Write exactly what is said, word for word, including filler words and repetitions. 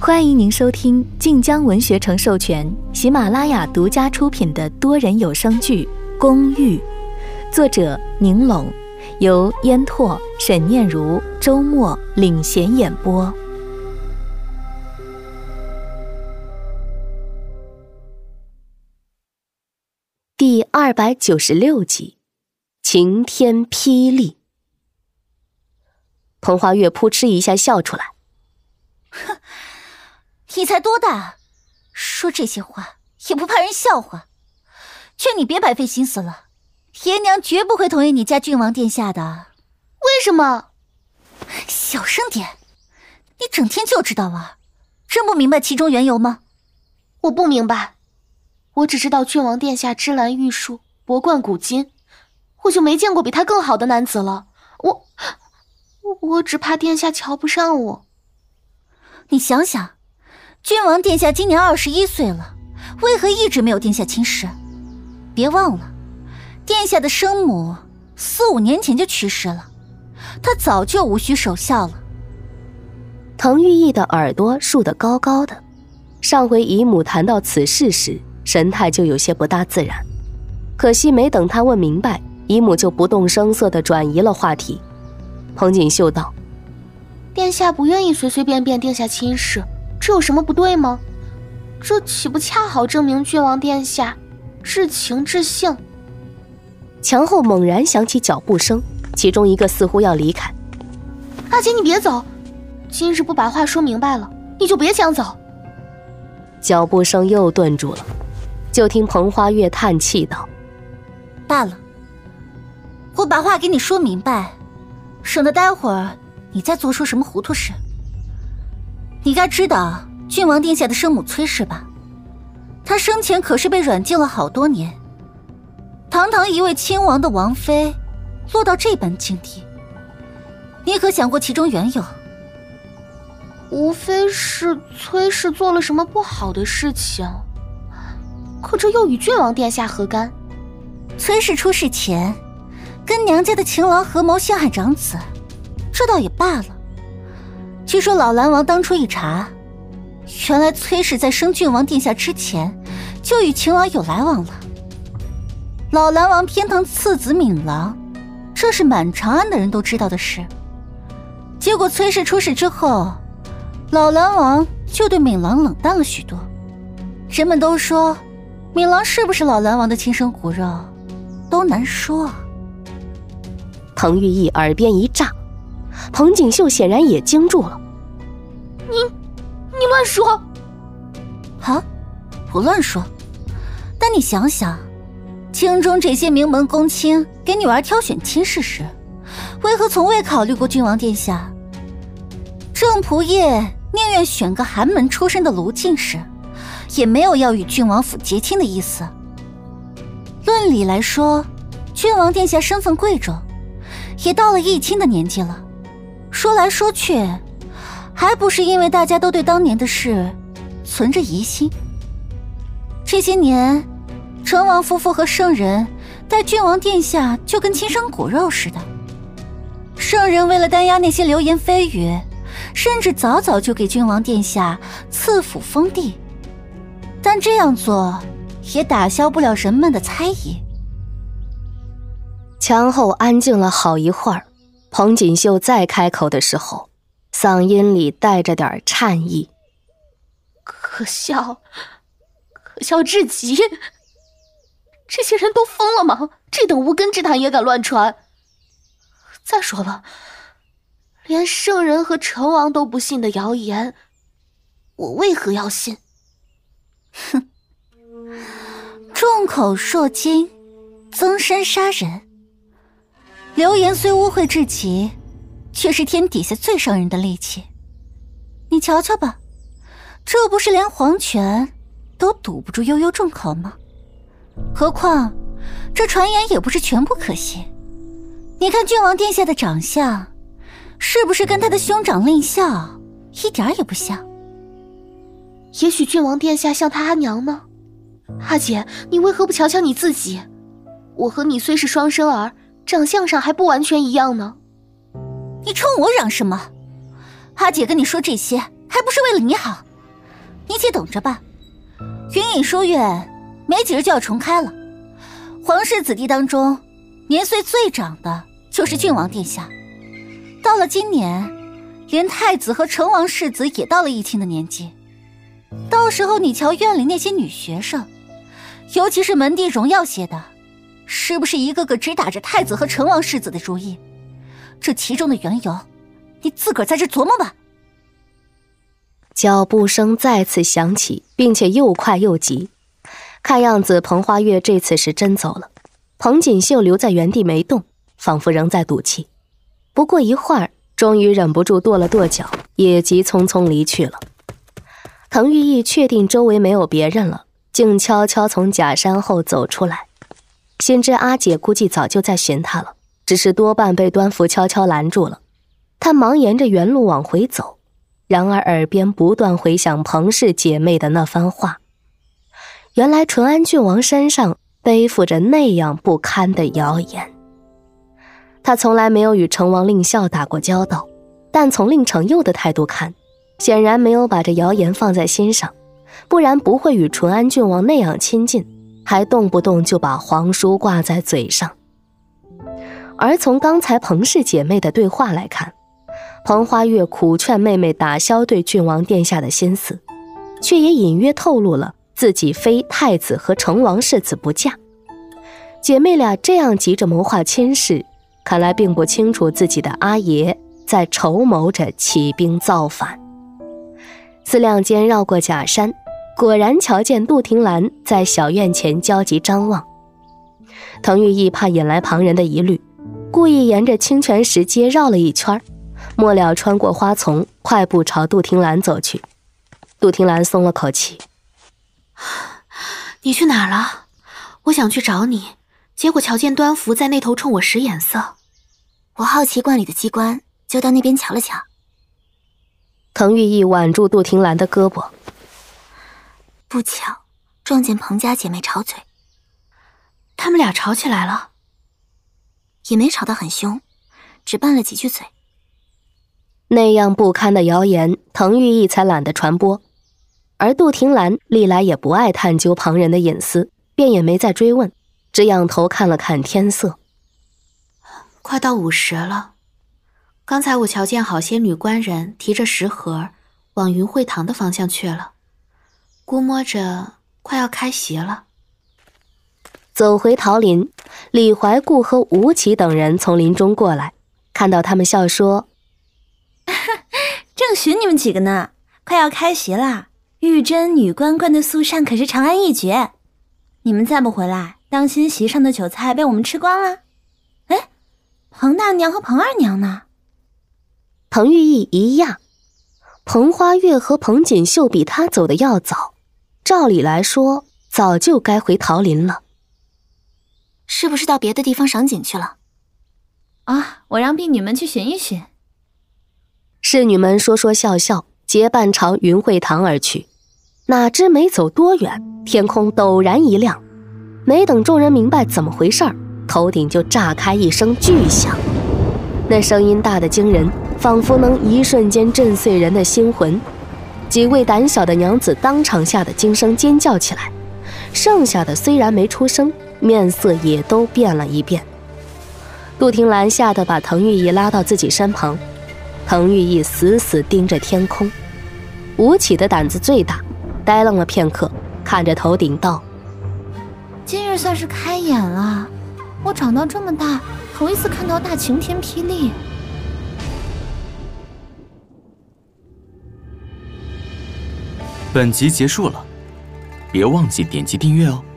欢迎您收听晋江文学城授权、喜马拉雅独家出品的多人有声剧《公寓》，作者宁龙，由烟拓、沈念如、周末领衔演播。第二百九十六集，晴天霹雳。彭花月扑哧一下笑出来， 哼，你才多大，说这些话也不怕人笑话？劝你别白费心思了，爷娘绝不会同意你嫁郡王殿下的。 为什么？ 小声点，你整天就知道玩，真不明白其中缘由吗？ 我不明白，我只知道郡王殿下芝兰玉树，博冠古今，我就没见过比他更好的男子了。我我只怕殿下瞧不上我。 你想想，郡王殿下今年二十一岁了，为何一直没有定下亲事？别忘了，殿下的生母四五年前就去世了，他早就无需守孝了。 滕玉义的耳朵竖得高高的，上回姨母谈到此事时，神态就有些不大自然。可惜没等他问明白，姨母就不动声色地转移了话题。彭锦绣道： 殿下不愿意随随便便定下亲事，这有什么不对吗？这岂不恰好证明郡王殿下至情至性？ 墙后猛然响起脚步声，其中一个似乎要离开。 阿姐，你别走，今日不把话说明白了，你就别想走。 脚步声又顿住了，就听彭花月叹气道： 罢了，我把话给你说明白，省得待会儿你再做出什么糊涂事。你该知道郡王殿下的生母崔氏吧？她生前可是被软禁了好多年，堂堂一位亲王的王妃，落到这般境地，你可想过其中缘由？ 无非是崔氏做了什么不好的事情，可这又与郡王殿下何干？ 崔氏出事前跟娘家的情郎合谋陷害长子，这倒也罢了。据说老兰王当初一查，原来崔氏在生郡王殿下之前就与情郎有来往了。老兰王偏疼次子敏郎，这是满长安的人都知道的事。结果崔氏出事之后，老兰王就对敏郎冷淡了许多。人们都说敏郎是不是老兰王的亲生骨肉，都难说啊。 滕玉义耳边一炸，彭锦绣显然也惊住了。 你你乱说！ 啊，不乱说，但你想想，京中这些名门公卿给女儿挑选亲事时，为何从未考虑过郡王殿下？郑仆夜宁愿选个寒门出身的卢进士，也没有要与郡王府结亲的意思。论理来说，郡王殿下身份贵重，也到了议亲的年纪了，说来说去，还不是因为大家都对当年的事存着疑心。这些年，成王夫妇和圣人待郡王殿下就跟亲生骨肉似的。圣人为了担压那些流言蜚语，甚至早早就给郡王殿下赐府封地，但这样做也打消不了人们的猜疑。 墙后安静了好一会儿，彭锦绣再开口的时候，嗓音里带着点颤意。 可笑，可笑至极！这些人都疯了吗？这等无根之谈也敢乱传？再说了，连圣人和成王都不信的谣言，我为何要信？ 哼，众口铄金，增身杀人。流言虽污秽至极，却是天底下最伤人的利器。你瞧瞧吧，这不是连皇权都堵不住悠悠众口吗？何况这传言也不是全部可信。你看郡王殿下的长相，是不是跟他的兄长令孝一点也不像？ 也许郡王殿下像他阿娘呢。阿姐，你为何不瞧瞧你自己？我和你虽是双生儿，长相上还不完全一样呢。 你冲我嚷什么？阿姐跟你说这些，还不是为了你好？ 你且等着吧。云隐书院没几日就要重开了，皇室子弟当中年岁最长的就是郡王殿下。到了今年，连太子和成王世子也到了议亲的年纪。到时候你瞧院里那些女学生，尤其是门第荣耀些的，是不是一个个只打着太子和成王世子的主意？这其中的缘由，你自个儿在这琢磨吧。 脚步声再次响起，并且又快又急。看样子彭花月这次是真走了。彭锦绣留在原地没动，仿佛仍在赌气。不过一会儿，终于忍不住跺了跺脚，也急匆匆离去了。滕玉义确定周围没有别人了，竟悄悄从假山后走出来。心知阿姐估计早就在寻他了，只是多半被端福悄悄拦住了。他忙沿着原路往回走，然而耳边不断回响彭氏姐妹的那番话。原来淳安郡王身上背负着那样不堪的谣言。他从来没有与成王令孝打过交道，但从令承佑的态度看，显然没有把这谣言放在心上，不然不会与淳安郡王那样亲近，还动不动就把皇叔挂在嘴上。而从刚才彭氏姐妹的对话来看，彭花月苦劝妹妹打消对郡王殿下的心思，却也隐约透露了自己非太子和成王世子不嫁。姐妹俩这样急着谋划亲事，看来并不清楚自己的阿爷在筹谋着起兵造反。思量间绕过假山，果然瞧见杜婷兰在小院前焦急张望。滕玉义怕引来旁人的疑虑，故意沿着清泉石阶绕了一圈，末了穿过花丛，快步朝杜婷兰走去。杜婷兰松了口气： 你去哪儿了？我想去找你，结果瞧见端福在那头冲我使眼色。 我好奇观里的机关，就到那边瞧了瞧。 滕玉义挽住杜婷兰的胳膊： 不巧撞见彭家姐妹吵嘴。 他们俩吵起来了？ 也没吵得很凶，只拌了几句嘴。 那样不堪的谣言，滕玉义才懒得传播。而杜婷兰历来也不爱探究旁人的隐私，便也没再追问，只仰头看了看天色。 快到午时了，刚才我瞧见好些女官人提着食盒往云会堂的方向去了，估摸着快要开席了。 走回桃林，李怀固和吴起等人从林中过来，看到他们笑说： 正寻你们几个呢，快要开席啦！玉珍女官灌的素膳可是长安一绝，你们再不回来，当心席上的酒菜被我们吃光了。哎，彭大娘和彭二娘呢？ 彭玉义一讶，彭花月和彭锦绣比他走的要早，照理来说早就该回桃林了。 是不是到别的地方赏景去了？ 啊，我让婢女们去寻一寻。 侍女们说说笑笑，结伴朝云会堂而去。哪知没走多远，天空陡然一亮，没等众人明白怎么回事儿，头顶就炸开一声巨响。那声音大得惊人，仿佛能一瞬间震碎人的心魂。几位胆小的娘子当场吓得惊声尖叫起来，剩下的虽然没出声，面色也都变了一变。杜婷兰吓得把滕玉义拉到自己身旁，滕玉义死死盯着天空。吴起的胆子最大，呆愣了片刻，看着头顶道： 今日算是开眼了，我长到这么大，头一次看到大晴天霹雳。 本集结束了，别忘记点击订阅哦。